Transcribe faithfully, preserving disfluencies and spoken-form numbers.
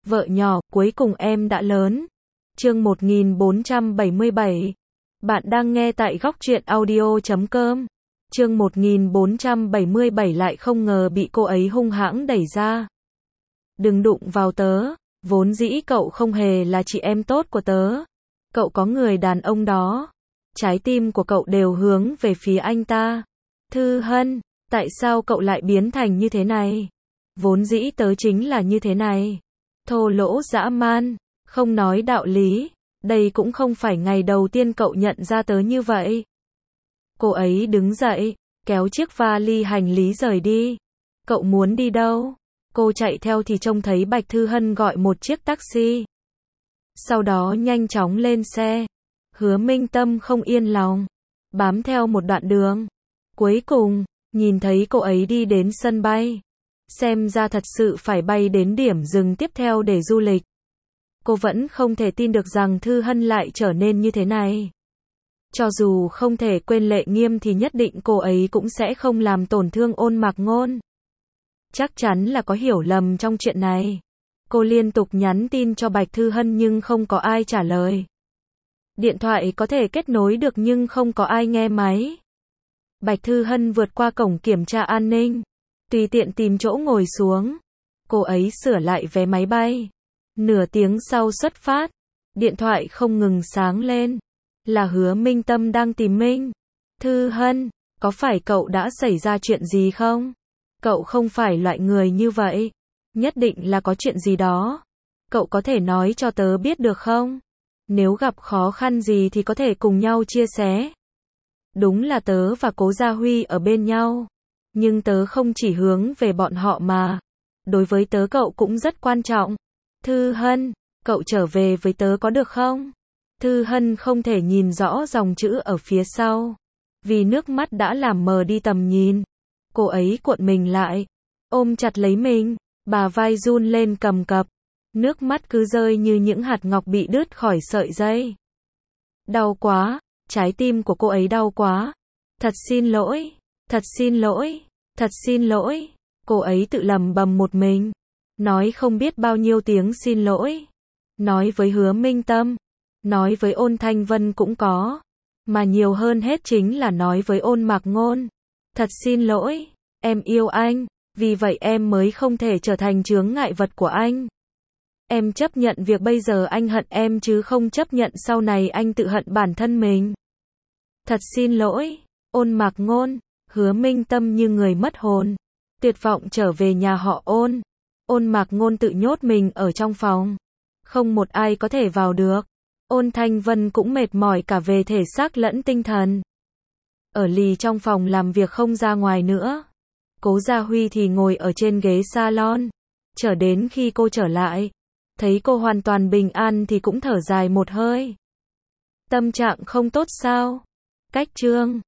Vợ nhỏ, cuối cùng em đã lớn. Chương một nghìn bốn trăm bảy mươi bảy. Bạn đang nghe tại góc truyện audio chấm com. Chương một nghìn bốn trăm bảy mươi bảy lại không ngờ bị cô ấy hung hãng đẩy ra. Đừng đụng vào tớ, vốn dĩ cậu không hề là chị em tốt của tớ. Cậu có người đàn ông đó. Trái tim của cậu đều hướng về phía anh ta. Thư Hân, tại sao cậu lại biến thành như thế này? Vốn dĩ tớ chính là như thế này. Thô lỗ dã man, không nói đạo lý. Đây cũng không phải ngày đầu tiên cậu nhận ra tớ như vậy. Cô ấy đứng dậy, kéo chiếc vali hành lý rời đi. Cậu muốn đi đâu? Cô chạy theo thì trông thấy Bạch Thư Hân gọi một chiếc taxi. Sau đó nhanh chóng lên xe. Hứa Minh Tâm không yên lòng, bám theo một đoạn đường. Cuối cùng, nhìn thấy cô ấy đi đến sân bay. Xem ra thật sự phải bay đến điểm dừng tiếp theo để du lịch. Cô vẫn không thể tin được rằng Thư Hân lại trở nên như thế này. Cho dù không thể quên Lệ Nghiêm thì nhất định cô ấy cũng sẽ không làm tổn thương Ôn Mạc Ngôn. Chắc chắn là có hiểu lầm trong chuyện này. Cô liên tục nhắn tin cho Bạch Thư Hân nhưng không có ai trả lời. Điện thoại có thể kết nối được nhưng không có ai nghe máy. Bạch Thư Hân vượt qua cổng kiểm tra an ninh, tùy tiện tìm chỗ ngồi xuống. Cô ấy sửa lại vé máy bay. Nửa tiếng sau xuất phát, điện thoại không ngừng sáng lên. Là Hứa Minh Tâm đang tìm mình. Thư Hân, có phải cậu đã xảy ra chuyện gì không? Cậu không phải loại người như vậy. Nhất định là có chuyện gì đó. Cậu có thể nói cho tớ biết được không? Nếu gặp khó khăn gì thì có thể cùng nhau chia sẻ. Đúng là tớ và Cố Gia Huy ở bên nhau. Nhưng tớ không chỉ hướng về bọn họ mà. Đối với tớ cậu cũng rất quan trọng. Thư Hân, cậu trở về với tớ có được không? Thư Hân không thể nhìn rõ dòng chữ ở phía sau. Vì nước mắt đã làm mờ đi tầm nhìn. Cô ấy cuộn mình lại, ôm chặt lấy mình, bà vai run lên cầm cập. Nước mắt cứ rơi như những hạt ngọc bị đứt khỏi sợi dây. Đau quá, trái tim của cô ấy đau quá. Thật xin lỗi, thật xin lỗi, thật xin lỗi. Cô ấy tự lẩm bẩm một mình, nói không biết bao nhiêu tiếng xin lỗi. Nói với Hứa Minh Tâm, nói với Ôn Thanh Vân cũng có. Mà nhiều hơn hết chính là nói với Ôn Mạc Ngôn. Thật xin lỗi, em yêu anh, vì vậy em mới không thể trở thành chướng ngại vật của anh. Em chấp nhận việc bây giờ anh hận em chứ không chấp nhận sau này anh tự hận bản thân mình. Thật xin lỗi, Ôn Mạc Ngôn. Hứa Minh Tâm như người mất hồn, tuyệt vọng trở về nhà họ Ôn. Ôn Mạc Ngôn tự nhốt mình ở trong phòng, không một ai có thể vào được. Ôn Thanh Vân cũng mệt mỏi cả về thể xác lẫn tinh thần. Ở lì trong phòng làm việc không ra ngoài nữa. Cố Gia Huy thì ngồi ở trên ghế salon. Chờ đến khi cô trở lại, thấy cô hoàn toàn bình an thì cũng thở dài một hơi. Tâm trạng không tốt sao? Cách chương